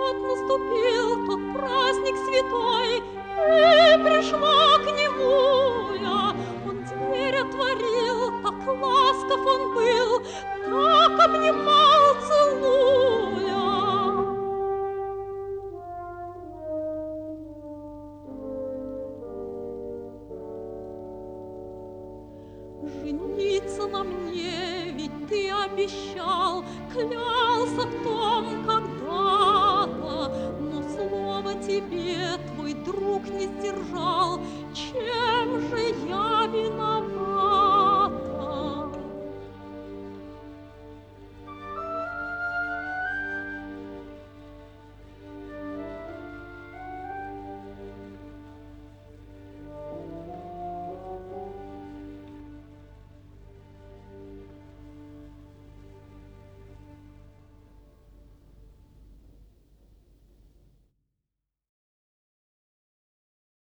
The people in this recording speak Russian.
вот наступил тот праздник святой, и пришла к нему я. Он дверь отворил, так ласков он был, так обнимал, целуя. Жениться на мне ведь ты обещал, клялся в том когда-то, но слово тебе твой друг не сдержал. Чем же я виновата?